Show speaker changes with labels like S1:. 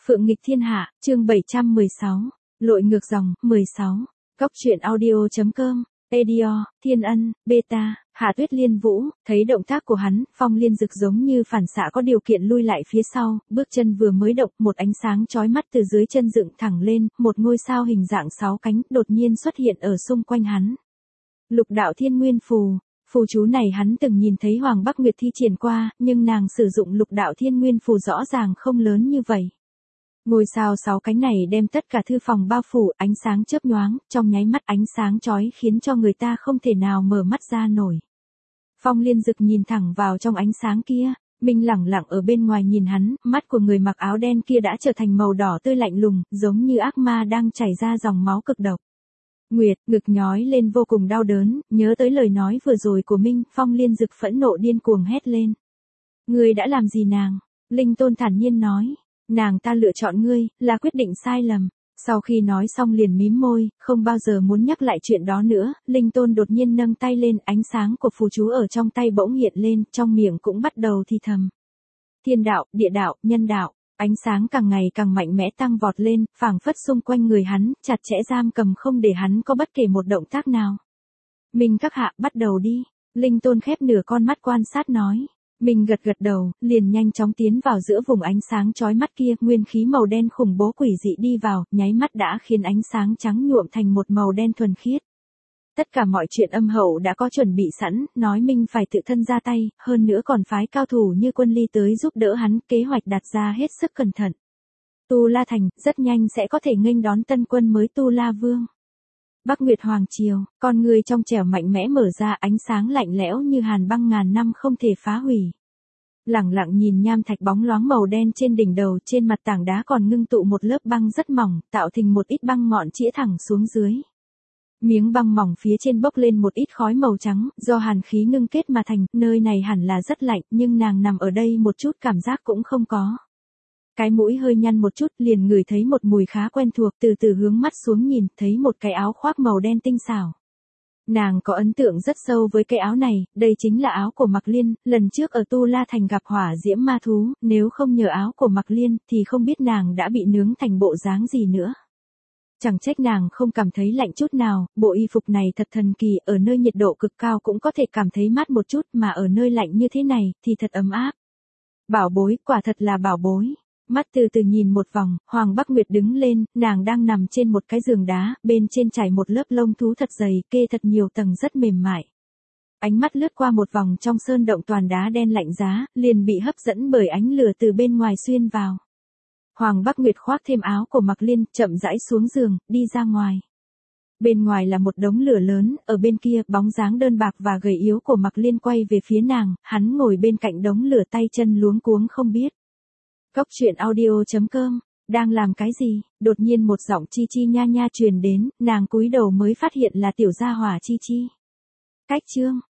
S1: Phượng nghịch thiên hạ, chương 716. Lội ngược dòng, 16. Góc truyện audio.com, Edior, Thiên Ân, Beta, Hạ Tuyết Liên Vũ, thấy động tác của hắn, Phong Liên Dực giống như phản xạ có điều kiện lui lại phía sau, bước chân vừa mới động, một ánh sáng chói mắt từ dưới chân dựng thẳng lên, một ngôi sao hình dạng 6 cánh đột nhiên xuất hiện ở xung quanh hắn. Lục đạo thiên nguyên phù. Phù chú này hắn từng nhìn thấy Hoàng Bắc Nguyệt thi triển qua, nhưng nàng sử dụng lục đạo thiên nguyên phù rõ ràng không lớn như vậy. Ngôi sao 6 cánh này đem tất cả thư phòng bao phủ, ánh sáng chớp nhoáng, trong nháy mắt ánh sáng chói khiến cho người ta không thể nào mở mắt ra nổi. Phong Liên Dực nhìn thẳng vào trong ánh sáng kia, Minh lẳng lặng ở bên ngoài nhìn hắn, mắt của người mặc áo đen kia đã trở thành màu đỏ tươi lạnh lùng, giống như ác ma đang chảy ra dòng máu cực độc. Nguyệt, ngực nhói lên vô cùng đau đớn, nhớ tới lời nói vừa rồi của Minh, Phong Liên Dực phẫn nộ điên cuồng hét lên. Ngươi đã làm gì nàng? Linh Tôn thản nhiên nói. Nàng ta lựa chọn ngươi, là quyết định sai lầm. Sau khi nói xong liền mím môi, không bao giờ muốn nhắc lại chuyện đó nữa, Linh Tôn đột nhiên nâng tay lên, ánh sáng của phù chú ở trong tay bỗng hiện lên, trong miệng cũng bắt đầu thì thầm. Thiên đạo, địa đạo, nhân đạo, ánh sáng càng ngày càng mạnh mẽ tăng vọt lên, phảng phất xung quanh người hắn, chặt chẽ giam cầm không để hắn có bất kể một động tác nào. Mình các hạ, bắt đầu đi. Linh Tôn khép nửa con mắt quan sát nói. Mình gật gật đầu, liền nhanh chóng tiến vào giữa vùng ánh sáng chói mắt kia, nguyên khí màu đen khủng bố quỷ dị đi vào, nháy mắt đã khiến ánh sáng trắng nhuộm thành một màu đen thuần khiết. Tất cả mọi chuyện âm hậu đã có chuẩn bị sẵn, nói Minh phải tự thân ra tay, hơn nữa còn phái cao thủ như Quân Ly tới giúp đỡ hắn, kế hoạch đặt ra hết sức cẩn thận. Tu La Thành, rất nhanh sẽ có thể nghênh đón tân quân mới Tu La Vương. Bắc Nguyệt Hoàng Triều, con người trong trẻo mạnh mẽ mở ra, ánh sáng lạnh lẽo như hàn băng ngàn năm không thể phá hủy. Lẳng lặng nhìn nham thạch bóng loáng màu đen trên đỉnh đầu, trên mặt tảng đá còn ngưng tụ một lớp băng rất mỏng, tạo thành một ít băng ngọn chĩa thẳng xuống dưới. Miếng băng mỏng phía trên bốc lên một ít khói màu trắng, do hàn khí ngưng kết mà thành, nơi này hẳn là rất lạnh, nhưng nàng nằm ở đây một chút cảm giác cũng không có. Cái mũi hơi nhăn một chút, liền ngửi thấy một mùi khá quen thuộc, từ từ hướng mắt xuống nhìn, thấy một cái áo khoác màu đen tinh xảo. Nàng có ấn tượng rất sâu với cái áo này, đây chính là áo của Mạc Liên, lần trước ở Tu La Thành gặp hỏa diễm ma thú, nếu không nhờ áo của Mạc Liên, thì không biết nàng đã bị nướng thành bộ dáng gì nữa. Chẳng trách nàng không cảm thấy lạnh chút nào, bộ y phục này thật thần kỳ, ở nơi nhiệt độ cực cao cũng có thể cảm thấy mát một chút, mà ở nơi lạnh như thế này, thì thật ấm áp. Bảo bối, quả thật là bảo bối. Mắt từ từ nhìn một vòng, Hoàng Bắc Nguyệt đứng lên, nàng đang nằm trên một cái giường đá, bên trên trải một lớp lông thú thật dày, kê thật nhiều tầng rất mềm mại. Ánh mắt lướt qua một vòng trong sơn động toàn đá đen lạnh giá, liền bị hấp dẫn bởi ánh lửa từ bên ngoài xuyên vào. Hoàng Bắc Nguyệt khoác thêm áo của Mạc Liên, chậm rãi xuống giường, đi ra ngoài. Bên ngoài là một đống lửa lớn, ở bên kia, bóng dáng đơn bạc và gầy yếu của Mạc Liên quay về phía nàng, hắn ngồi bên cạnh đống lửa tay chân luống cuống không biết. Góc truyện audio.com, đang làm cái gì? Đột nhiên một giọng chi chi nha nha truyền đến, nàng cúi đầu mới phát hiện là tiểu gia hỏa chi chi. Cách chương,